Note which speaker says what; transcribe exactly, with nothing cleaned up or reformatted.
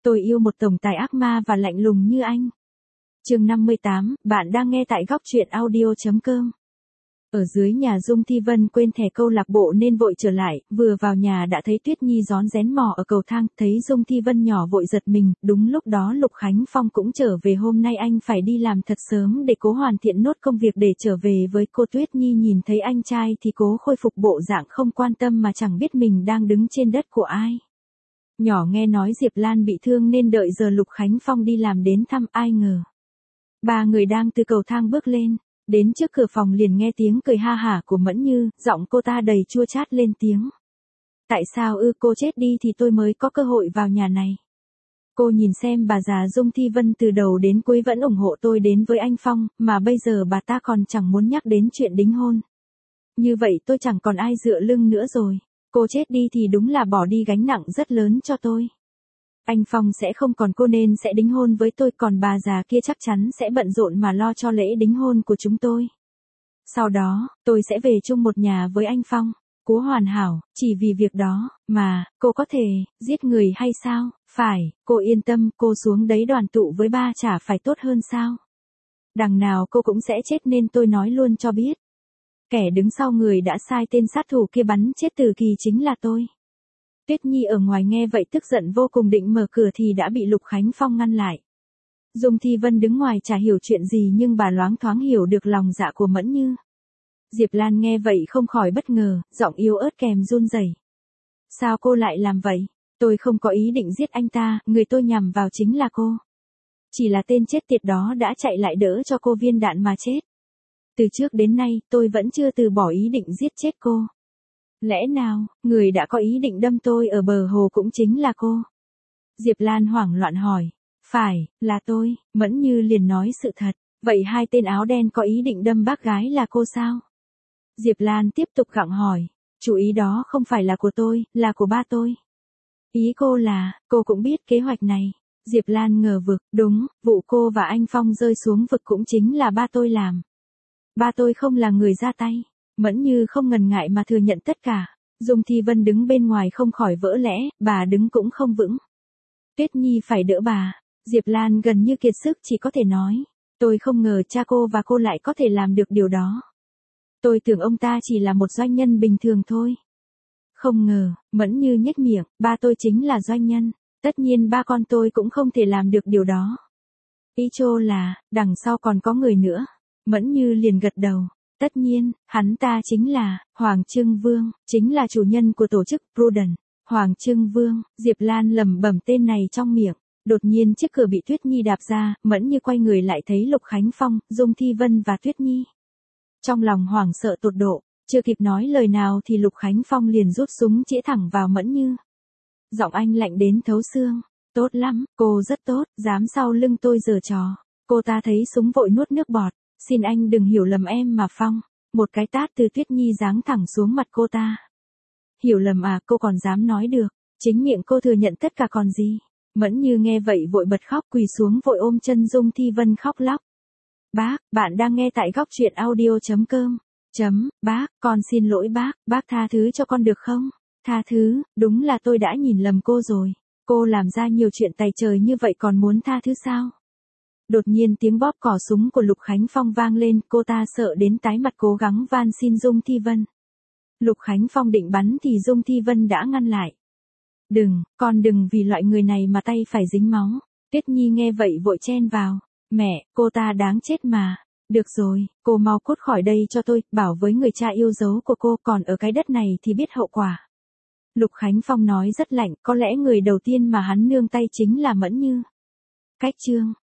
Speaker 1: Tôi yêu một tổng tài ác ma và lạnh lùng như anh. Chương năm mươi tám, bạn đang nghe tại góc truyện audio chấm com. Ở dưới nhà Dung Thi Vân quên thẻ câu lạc bộ nên vội trở lại, vừa vào nhà đã thấy Tuyết Nhi rón rén mò ở cầu thang, thấy Dung Thi Vân nhỏ vội giật mình, đúng lúc đó Lục Khánh Phong cũng trở về, hôm nay anh phải đi làm thật sớm để cố hoàn thiện nốt công việc để trở về với cô. Tuyết Nhi nhìn thấy anh trai thì cố khôi phục bộ dạng không quan tâm mà chẳng biết mình đang đứng trên đất của ai. Nhỏ nghe nói Diệp Lan bị thương nên đợi giờ Lục Khánh Phong đi làm đến thăm, ai ngờ. Ba người đang từ cầu thang bước lên, đến trước cửa phòng liền nghe tiếng cười ha hả của Mẫn Như, giọng cô ta đầy chua chát lên tiếng. Tại sao ư, cô chết đi thì tôi mới có cơ hội vào nhà này. Cô nhìn xem bà già Dung Thi Vân từ đầu đến cuối vẫn ủng hộ tôi đến với anh Phong, mà bây giờ bà ta còn chẳng muốn nhắc đến chuyện đính hôn. Như vậy tôi chẳng còn ai dựa lưng nữa rồi. Cô chết đi thì đúng là bỏ đi gánh nặng rất lớn cho tôi. Anh Phong sẽ không còn cô nên sẽ đính hôn với tôi, còn bà già kia chắc chắn sẽ bận rộn mà lo cho lễ đính hôn của chúng tôi. Sau đó, tôi sẽ về chung một nhà với anh Phong. Cố hoàn hảo, chỉ vì việc đó, mà, cô có thể, giết người hay sao? Phải, cô yên tâm, cô xuống đấy đoàn tụ với ba chả phải tốt hơn sao? Đằng nào cô cũng sẽ chết nên tôi nói luôn cho biết. Kẻ đứng sau người đã sai tên sát thủ kia bắn chết Từ Kỳ chính là tôi. Tuyết Nhi ở ngoài nghe vậy tức giận vô cùng, định mở cửa thì đã bị Lục Khánh Phong ngăn lại. Dung Thi Vân đứng ngoài chả hiểu chuyện gì nhưng bà loáng thoáng hiểu được lòng dạ của Mẫn Như. Diệp Lan nghe vậy không khỏi bất ngờ, giọng yếu ớt kèm run rẩy. Sao cô lại làm vậy? Tôi không có ý định giết anh ta, người tôi nhằm vào chính là cô. Chỉ là tên chết tiệt đó đã chạy lại đỡ cho cô viên đạn mà chết. Từ trước đến nay, tôi vẫn chưa từ bỏ ý định giết chết cô. Lẽ nào, người đã có ý định đâm tôi ở bờ hồ cũng chính là cô? Diệp Lan hoảng loạn hỏi. Phải, là tôi. Mẫn Như liền nói sự thật. Vậy hai tên áo đen có ý định đâm bác gái là cô sao? Diệp Lan tiếp tục gặng hỏi. Chủ ý đó không phải là của tôi, là của ba tôi. Ý cô là, cô cũng biết kế hoạch này. Diệp Lan ngờ vực, đúng, vụ cô và anh Phong rơi xuống vực cũng chính là ba tôi làm. Ba tôi không là người ra tay. Mẫn Như không ngần ngại mà thừa nhận tất cả. Dung Thi Vân đứng bên ngoài không khỏi vỡ lẽ, bà đứng cũng không vững. Tuyết Nhi phải đỡ bà. Diệp Lan gần như kiệt sức chỉ có thể nói. Tôi không ngờ cha cô và cô lại có thể làm được điều đó. Tôi tưởng ông ta chỉ là một doanh nhân bình thường thôi. Không ngờ, Mẫn Như nhếch miệng, ba tôi chính là doanh nhân. Tất nhiên ba con tôi cũng không thể làm được điều đó. Ý chô là, đằng sau còn có người nữa. Mẫn Như liền gật đầu. Tất nhiên, hắn ta chính là, Hoàng Trưng Vương, chính là chủ nhân của tổ chức Prudence. Hoàng Trưng Vương, Diệp Lan lẩm bẩm tên này trong miệng. Đột nhiên chiếc cửa bị Tuyết Nhi đạp ra, Mẫn Như quay người lại thấy Lục Khánh Phong, Dung Thi Vân và Tuyết Nhi. Trong lòng hoảng sợ tột độ, chưa kịp nói lời nào thì Lục Khánh Phong liền rút súng chĩa thẳng vào Mẫn Như. Giọng anh lạnh đến thấu xương. Tốt lắm, cô rất tốt, dám sau lưng tôi giở trò. Cô ta thấy súng vội nuốt nước bọt. Xin anh đừng hiểu lầm em mà Phong. Một cái tát từ Tuyết Nhi giáng thẳng xuống mặt cô ta. Hiểu lầm à, cô còn dám nói được. Chính miệng cô thừa nhận tất cả còn gì. Mẫn Như nghe vậy vội bật khóc, quỳ xuống vội ôm chân Dung Thi Vân khóc lóc. Bác, bạn đang nghe tại góc truyện audio chấm com. Chấm, bác, con xin lỗi bác, bác tha thứ cho con được không? Tha thứ, đúng là tôi đã nhìn lầm cô rồi. Cô làm ra nhiều chuyện tày trời như vậy còn muốn tha thứ sao? Đột nhiên tiếng bóp cò súng của Lục Khánh Phong vang lên, cô ta sợ đến tái mặt cố gắng van xin Dung Thi Vân. Lục Khánh Phong định bắn thì Dung Thi Vân đã ngăn lại. Đừng, con đừng vì loại người này mà tay phải dính máu. Tuyết Nhi nghe vậy vội chen vào. Mẹ, cô ta đáng chết mà. Được rồi, cô mau cút khỏi đây cho tôi, bảo với người cha yêu dấu của cô, còn ở cái đất này thì biết hậu quả. Lục Khánh Phong nói rất lạnh, có lẽ người đầu tiên mà hắn nương tay chính là Mẫn Như. Cách chương